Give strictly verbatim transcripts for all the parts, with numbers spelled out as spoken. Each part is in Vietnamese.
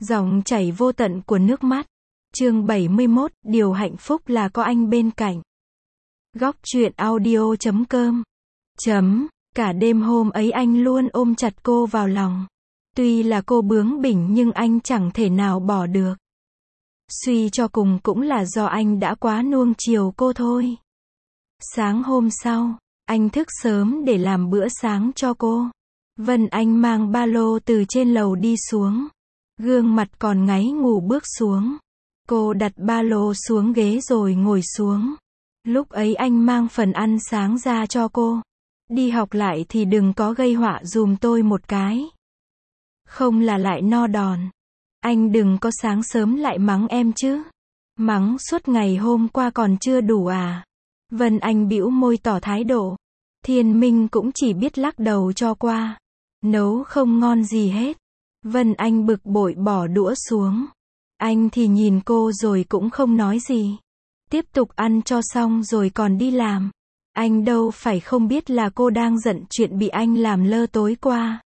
Dòng chảy vô tận của nước mắt. Chương bảy mươi mốt, điều hạnh phúc là có anh bên cạnh. Góc truyện audio chấm com. Chấm, cả đêm hôm ấy anh luôn ôm chặt cô vào lòng. Tuy là cô bướng bỉnh nhưng anh chẳng thể nào bỏ được. Suy cho cùng cũng là do anh đã quá nuông chiều cô thôi. Sáng hôm sau, anh thức sớm để làm bữa sáng cho cô. Vân Anh mang ba lô từ trên lầu đi xuống. Gương mặt còn ngáy ngủ bước xuống. Cô đặt ba lô xuống ghế rồi ngồi xuống. Lúc ấy anh mang phần ăn sáng ra cho cô. Đi học lại thì đừng có gây họa dùm tôi một cái. Không là lại no đòn. Anh đừng có sáng sớm lại mắng em chứ. Mắng suốt ngày hôm qua còn chưa đủ à? Vân Anh bĩu môi tỏ thái độ. Thiên Minh cũng chỉ biết lắc đầu cho qua. Nấu không ngon gì hết. Vân Anh bực bội bỏ đũa xuống. Anh thì nhìn cô rồi cũng không nói gì. Tiếp tục ăn cho xong rồi còn đi làm. Anh đâu phải không biết là cô đang giận chuyện bị anh làm lơ tối qua.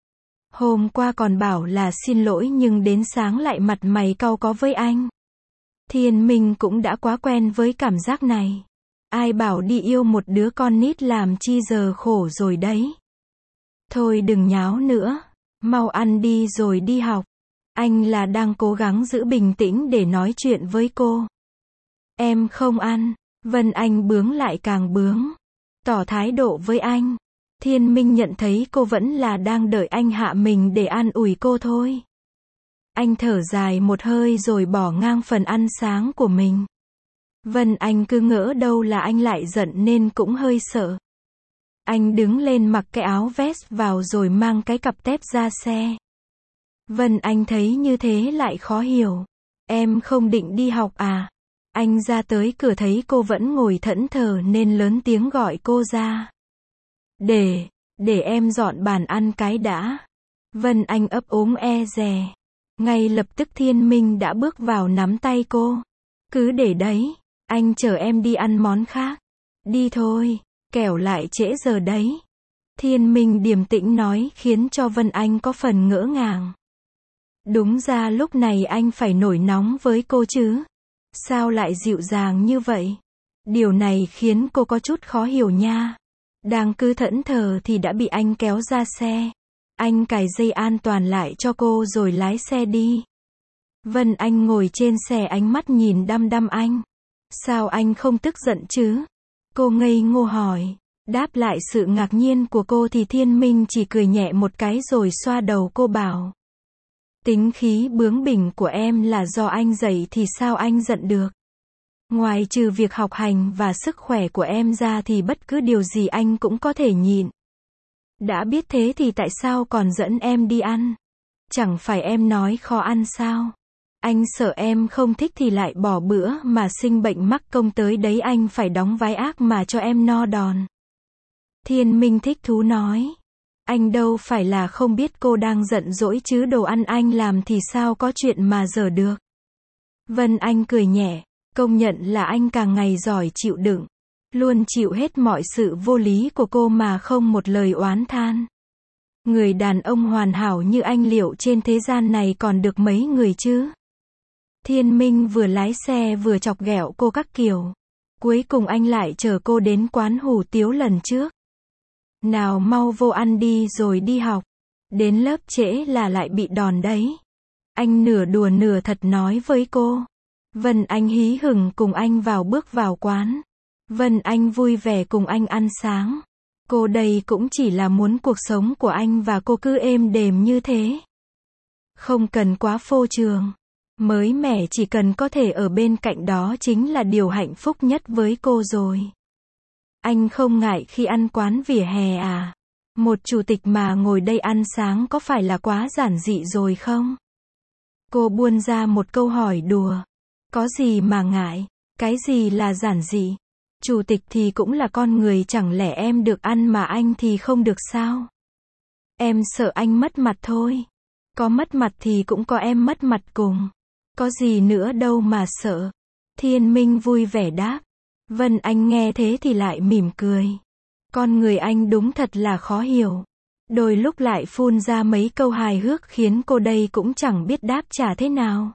Hôm qua còn bảo là xin lỗi nhưng đến sáng lại mặt mày cau có với anh. Thiên Minh cũng đã quá quen với cảm giác này. Ai bảo đi yêu một đứa con nít làm chi giờ khổ rồi đấy. Thôi đừng nháo nữa. Mau ăn đi rồi đi học. Anh là đang cố gắng giữ bình tĩnh để nói chuyện với cô. Em không ăn. Vân Anh bướng lại càng bướng. Tỏ thái độ với anh. Thiên Minh nhận thấy cô vẫn là đang đợi anh hạ mình để an ủi cô thôi. Anh thở dài một hơi rồi bỏ ngang phần ăn sáng của mình. Vân Anh cứ ngỡ đâu là anh lại giận nên cũng hơi sợ. Anh đứng lên mặc cái áo vest vào rồi mang cái cặp tép ra xe. Vân Anh thấy như thế lại khó hiểu. Em không định đi học à? Anh ra tới cửa thấy cô vẫn ngồi thẫn thờ nên lớn tiếng gọi cô ra. Để, để em dọn bàn ăn cái đã. Vân Anh ấp úng e dè. Ngay lập tức Thiên Minh đã bước vào nắm tay cô. Cứ để đấy, anh chở em đi ăn món khác. Đi thôi, kẻo lại trễ giờ đấy. Thiên Minh điềm tĩnh nói khiến cho Vân Anh có phần ngỡ ngàng. Đúng ra lúc này anh phải nổi nóng với cô chứ. Sao lại dịu dàng như vậy? Điều này khiến cô có chút khó hiểu nha. Đang cứ thẫn thờ thì đã bị anh kéo ra xe. Anh cài dây an toàn lại cho cô rồi lái xe đi. Vân Anh ngồi trên xe ánh mắt nhìn đăm đăm anh. Sao anh không tức giận chứ? Cô ngây ngô hỏi. Đáp lại sự ngạc nhiên của cô thì Thiên Minh chỉ cười nhẹ một cái rồi xoa đầu cô bảo. Tính khí bướng bỉnh của em là do anh dạy thì sao anh giận được? Ngoài trừ việc học hành và sức khỏe của em ra thì bất cứ điều gì anh cũng có thể nhịn. Đã biết thế thì tại sao còn dẫn em đi ăn? Chẳng phải em nói khó ăn sao? Anh sợ em không thích thì lại bỏ bữa mà sinh bệnh mắc công tới đấy anh phải đóng vai ác mà cho em no đòn. Thiên Minh thích thú nói. Anh đâu phải là không biết cô đang giận dỗi chứ đồ ăn anh làm thì sao có chuyện mà dở được. Vân Anh cười nhẹ, công nhận là anh càng ngày giỏi chịu đựng. Luôn chịu hết mọi sự vô lý của cô mà không một lời oán than. Người đàn ông hoàn hảo như anh liệu trên thế gian này còn được mấy người chứ? Thiên Minh vừa lái xe vừa chọc ghẹo cô các kiểu. Cuối cùng anh lại chở cô đến quán hủ tiếu lần trước. Nào mau vô ăn đi rồi đi học. Đến lớp trễ là lại bị đòn đấy. Anh nửa đùa nửa thật nói với cô. Vân Anh hí hửng cùng anh vào bước vào quán. Vân Anh vui vẻ cùng anh ăn sáng. Cô đây cũng chỉ là muốn cuộc sống của anh và cô cứ êm đềm như thế. Không cần quá phô trương. Mới mẻ chỉ cần có thể ở bên cạnh đó chính là điều hạnh phúc nhất với cô rồi. Anh không ngại khi ăn quán vỉa hè à? Một chủ tịch mà ngồi đây ăn sáng có phải là quá giản dị rồi không? Cô buôn ra một câu hỏi đùa. Có gì mà ngại? Cái gì là giản dị? Chủ tịch thì cũng là con người, chẳng lẽ em được ăn mà anh thì không được sao? Em sợ anh mất mặt thôi. Có mất mặt thì cũng có em mất mặt cùng. Có gì nữa đâu mà sợ. Thiên Minh vui vẻ đáp. Vân Anh nghe thế thì lại mỉm cười. Con người anh đúng thật là khó hiểu. đôi lúc lại phun ra mấy câu hài hước khiến cô đây cũng chẳng biết đáp trả thế nào.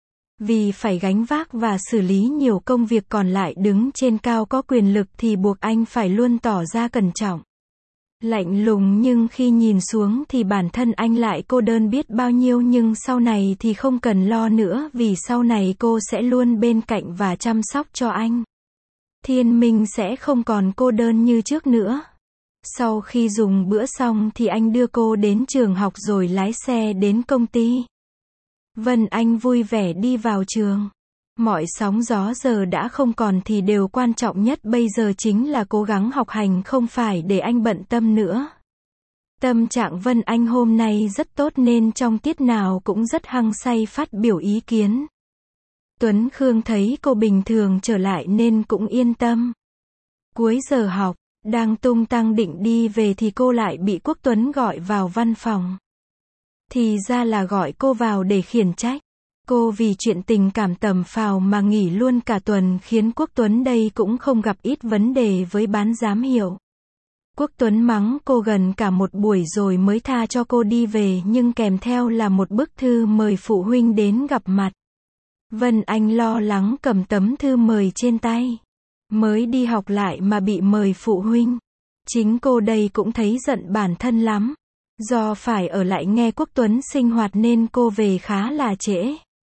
Vì phải gánh vác và xử lý nhiều công việc còn lại đứng trên cao có quyền lực thì buộc anh phải luôn tỏ ra cẩn trọng. Lạnh lùng nhưng khi nhìn xuống thì bản thân anh lại cô đơn biết bao nhiêu, nhưng sau này thì không cần lo nữa vì sau này cô sẽ luôn bên cạnh và chăm sóc cho anh. Thiên Minh sẽ không còn cô đơn như trước nữa. Sau khi dùng bữa xong thì anh đưa cô đến trường học rồi lái xe đến công ty. Vân Anh vui vẻ đi vào trường. Mọi sóng gió giờ đã không còn thì điều quan trọng nhất bây giờ chính là cố gắng học hành, không phải để anh bận tâm nữa. Tâm trạng Vân Anh hôm nay rất tốt nên trong tiết nào cũng rất hăng say phát biểu ý kiến. Tuấn Khương thấy cô bình thường trở lại nên cũng yên tâm. Cuối giờ học, đang tung tăng định đi về thì cô lại bị Quốc Tuấn gọi vào văn phòng. Thì ra là gọi cô vào để khiển trách cô vì chuyện tình cảm tầm phào mà nghỉ luôn cả tuần, khiến Quốc Tuấn đây cũng không gặp ít vấn đề với bán giám hiệu. Quốc Tuấn mắng cô gần cả một buổi rồi mới tha cho cô đi về, nhưng kèm theo là một bức thư mời phụ huynh đến gặp mặt. Vân Anh lo lắng cầm tấm thư mời trên tay. Mới đi học lại mà bị mời phụ huynh. Chính cô đây cũng thấy giận bản thân lắm. Do phải ở lại nghe Quốc Tuấn sinh hoạt nên cô về khá là trễ.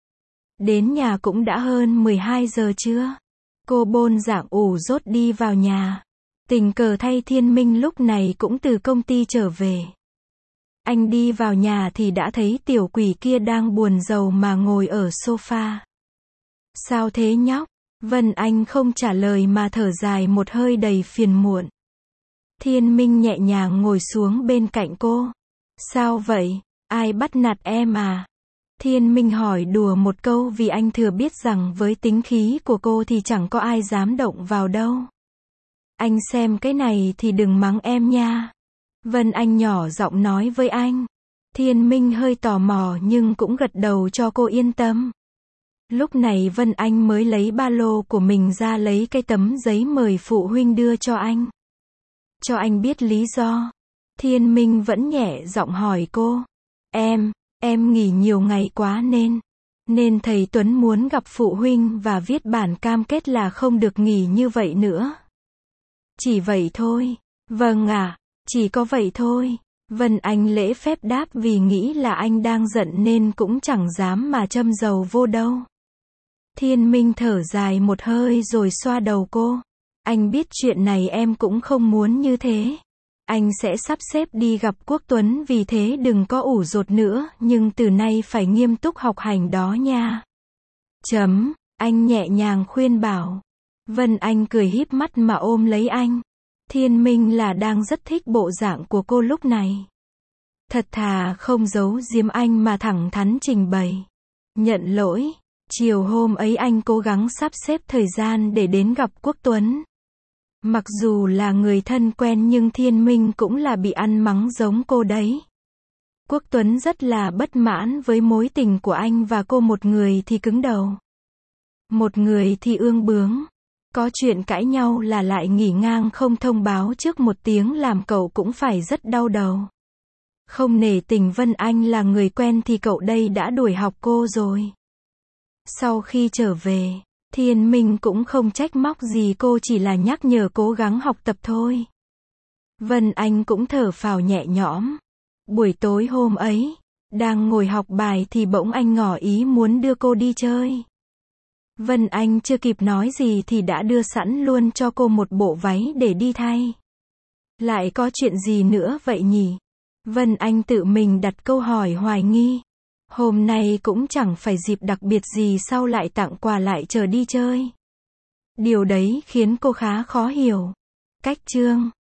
Đến nhà cũng đã hơn mười hai giờ trưa. Cô bôn dạng ủ rốt đi vào nhà. Tình cờ thay Thiên Minh lúc này cũng từ công ty trở về. Anh đi vào nhà thì đã thấy tiểu quỷ kia đang buồn rầu mà ngồi ở sofa. Sao thế nhóc? Vân Anh không trả lời mà thở dài một hơi đầy phiền muộn. Thiên Minh nhẹ nhàng ngồi xuống bên cạnh cô. Sao vậy? Ai bắt nạt em à? Thiên Minh hỏi đùa một câu vì anh thừa biết rằng với tính khí của cô thì chẳng có ai dám động vào đâu. Anh xem cái này thì đừng mắng em nha. Vân Anh nhỏ giọng nói với anh. Thiên Minh hơi tò mò nhưng cũng gật đầu cho cô yên tâm. Lúc này Vân Anh mới lấy ba lô của mình ra lấy cái tấm giấy mời phụ huynh đưa cho anh. Cho anh biết lý do. Thiên Minh vẫn nhẹ giọng hỏi cô. Em, em nghỉ nhiều ngày quá nên. Nên thầy Tuấn muốn gặp phụ huynh và viết bản cam kết là không được nghỉ như vậy nữa. Chỉ vậy thôi. Vâng ạ, à, chỉ có vậy thôi. Vân Anh lễ phép đáp vì nghĩ là anh đang giận nên cũng chẳng dám mà châm dầu vô đâu. Thiên Minh thở dài một hơi rồi xoa đầu cô. Anh biết chuyện này em cũng không muốn như thế. Anh sẽ sắp xếp đi gặp Quốc Tuấn, vì thế đừng có ủ rột nữa, nhưng từ nay phải nghiêm túc học hành đó nha. Chấm, anh nhẹ nhàng khuyên bảo. Vân Anh cười híp mắt mà ôm lấy anh. Thiên Minh là đang rất thích bộ dạng của cô lúc này. Thật thà không giấu giếm anh mà thẳng thắn trình bày. Nhận lỗi, chiều hôm ấy anh cố gắng sắp xếp thời gian để đến gặp Quốc Tuấn. Mặc dù là người thân quen nhưng Thiên Minh cũng là bị ăn mắng giống cô đấy. Quốc Tuấn rất là bất mãn với mối tình của anh và cô, một người thì cứng đầu. Một người thì ương bướng. Có chuyện cãi nhau là lại nghỉ ngang không thông báo trước một tiếng, làm cậu cũng phải rất đau đầu. Không nể tình Vân Anh là người quen thì cậu đây đã đuổi học cô rồi. Sau khi trở về, Thiên Minh cũng không trách móc gì cô, chỉ là nhắc nhở cố gắng học tập thôi. Vân Anh cũng thở phào nhẹ nhõm. Buổi tối hôm ấy, đang ngồi học bài thì bỗng anh ngỏ ý muốn đưa cô đi chơi. Vân Anh chưa kịp nói gì thì đã đưa sẵn luôn cho cô một bộ váy để đi thay. Lại có chuyện gì nữa vậy nhỉ? Vân Anh tự mình đặt câu hỏi hoài nghi. Hôm nay cũng chẳng phải dịp đặc biệt gì sao lại tặng quà lại chờ đi chơi. Điều đấy khiến cô khá khó hiểu. Cách chương